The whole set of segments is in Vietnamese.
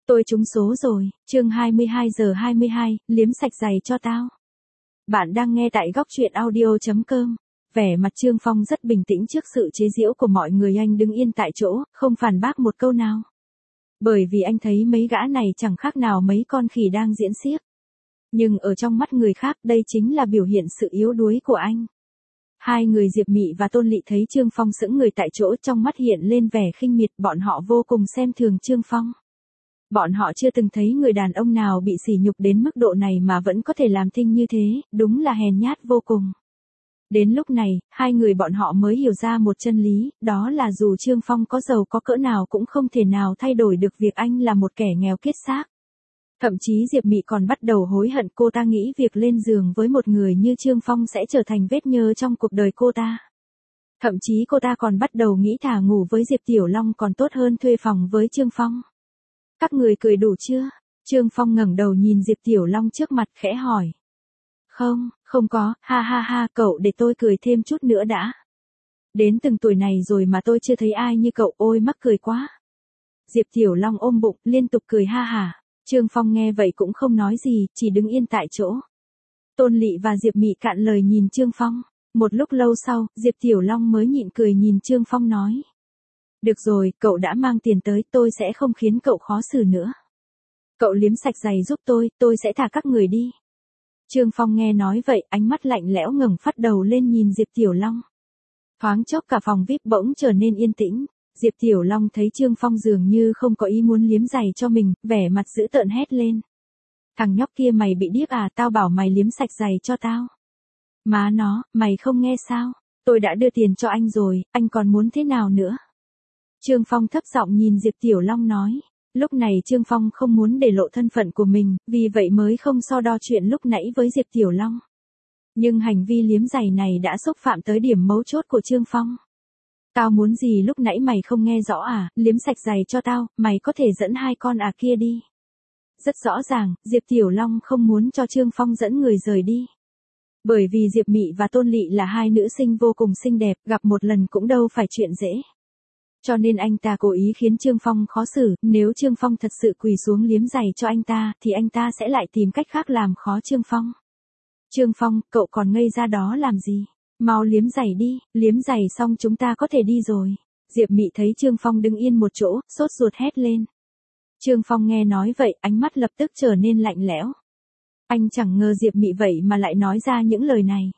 Tôi trúng số rồi, chương 22:22, liếm sạch giày cho tao. Bạn đang nghe tại góc truyện audio.com. Vẻ mặt Trương Phong rất bình tĩnh trước sự chế giễu của mọi người, anh đứng yên tại chỗ, không phản bác một câu nào. Bởi vì anh thấy mấy gã này chẳng khác nào mấy con khỉ đang diễn xiếc. Nhưng ở trong mắt người khác đây chính là biểu hiện sự yếu đuối của anh. Hai người Diệp Mị và Tôn Lị thấy Trương Phong sững người tại chỗ, trong mắt hiện lên vẻ khinh miệt, bọn họ vô cùng xem thường Trương Phong. Bọn họ chưa từng thấy người đàn ông nào bị sỉ nhục đến mức độ này mà vẫn có thể làm thinh như thế, đúng là hèn nhát vô cùng. Đến lúc này, hai người bọn họ mới hiểu ra một chân lý, đó là dù Trương Phong có giàu có cỡ nào cũng không thể nào thay đổi được việc anh là một kẻ nghèo kiết xác. Thậm chí Diệp Mị còn bắt đầu hối hận, cô ta nghĩ việc lên giường với một người như Trương Phong sẽ trở thành vết nhơ trong cuộc đời cô ta. Thậm chí cô ta còn bắt đầu nghĩ thà ngủ với Diệp Tiểu Long còn tốt hơn thuê phòng với Trương Phong. Các người cười đủ chưa? Trương Phong ngẩng đầu nhìn Diệp Tiểu Long trước mặt khẽ hỏi. Không có, ha ha ha, cậu để tôi cười thêm chút nữa đã. Đến từng tuổi này rồi mà tôi chưa thấy ai như cậu, ôi mắc cười quá. Diệp Tiểu Long ôm bụng, liên tục cười ha hả. Trương Phong nghe vậy cũng không nói gì, chỉ đứng yên tại chỗ. Tôn Lị và Diệp Mị cạn lời nhìn Trương Phong. Một lúc lâu sau, Diệp Tiểu Long mới nhịn cười nhìn Trương Phong nói. Được rồi, cậu đã mang tiền tới, tôi sẽ không khiến cậu khó xử nữa. Cậu liếm sạch giày giúp tôi sẽ thả các người đi. Trương Phong nghe nói vậy, ánh mắt lạnh lẽo ngẩng phát đầu lên nhìn Diệp Tiểu Long. Thoáng chốc cả phòng VIP bỗng trở nên yên tĩnh. Diệp Tiểu Long thấy Trương Phong dường như không có ý muốn liếm giày cho mình, vẻ mặt dữ tợn hét lên. Thằng nhóc kia, mày bị điếc à, tao bảo mày liếm sạch giày cho tao. Má nó, mày không nghe sao? Tôi đã đưa tiền cho anh rồi, anh còn muốn thế nào nữa? Trương Phong thấp giọng nhìn Diệp Tiểu Long nói. Lúc này Trương Phong không muốn để lộ thân phận của mình, vì vậy mới không so đo chuyện lúc nãy với Diệp Tiểu Long. Nhưng hành vi liếm giày này đã xúc phạm tới điểm mấu chốt của Trương Phong. Tao muốn gì lúc nãy mày không nghe rõ à, liếm sạch giày cho tao, mày có thể dẫn hai con kia đi. Rất rõ ràng, Diệp Tiểu Long không muốn cho Trương Phong dẫn người rời đi. Bởi vì Diệp Mị và Tôn Lị là hai nữ sinh vô cùng xinh đẹp, gặp một lần cũng đâu phải chuyện dễ. Cho nên anh ta cố ý khiến Trương Phong khó xử, nếu Trương Phong thật sự quỳ xuống liếm giày cho anh ta, thì anh ta sẽ lại tìm cách khác làm khó Trương Phong. Trương Phong, cậu còn ngây ra đó làm gì? Mau liếm giày đi, liếm giày xong chúng ta có thể đi rồi. Diệp Mị thấy Trương Phong đứng yên một chỗ, sốt ruột hét lên. Trương Phong nghe nói vậy, ánh mắt lập tức trở nên lạnh lẽo. Anh chẳng ngờ Diệp Mị vậy mà lại nói ra những lời này.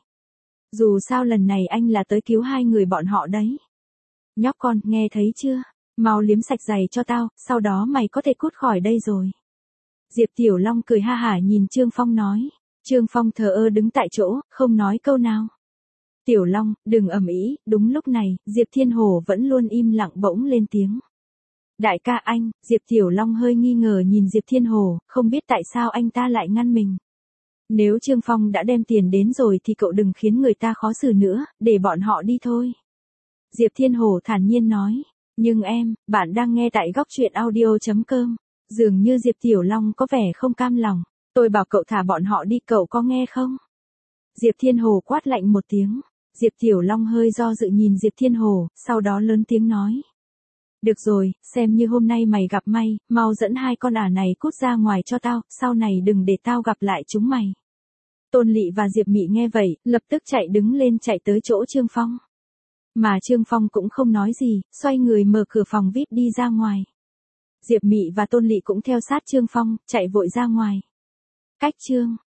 Dù sao lần này anh là tới cứu hai người bọn họ đấy. Nhóc con, nghe thấy chưa? Mau liếm sạch giày cho tao, sau đó mày có thể cút khỏi đây rồi. Diệp Tiểu Long cười ha hả nhìn Trương Phong nói. Trương Phong thờ ơ đứng tại chỗ, không nói câu nào. Tiểu Long, đừng ầm ĩ. Đúng lúc này, Diệp Thiên Hổ vẫn luôn im lặng bỗng lên tiếng. Đại ca anh, Diệp Tiểu Long hơi nghi ngờ nhìn Diệp Thiên Hổ, không biết tại sao anh ta lại ngăn mình. Nếu Trương Phong đã đem tiền đến rồi thì cậu đừng khiến người ta khó xử nữa, để bọn họ đi thôi. Diệp Thiên Hổ thản nhiên nói. Nhưng bạn đang nghe tại góc truyện audio.com. Dường như Diệp Tiểu Long có vẻ không cam lòng. Tôi bảo cậu thả bọn họ đi, cậu có nghe không? Diệp Thiên Hổ quát lạnh một tiếng. Diệp Tiểu Long hơi do dự nhìn Diệp Thiên Hổ, sau đó lớn tiếng nói. Được rồi, xem như hôm nay mày gặp may, mau dẫn hai con này cút ra ngoài cho tao, sau này đừng để tao gặp lại chúng mày. Tôn Lị và Diệp Mị nghe vậy, lập tức chạy đứng lên chạy tới chỗ Trương Phong. Mà Trương Phong cũng không nói gì, xoay người mở cửa phòng VIP đi ra ngoài. Diệp Mị và Tôn Lị cũng theo sát Trương Phong, chạy vội ra ngoài. Cách chương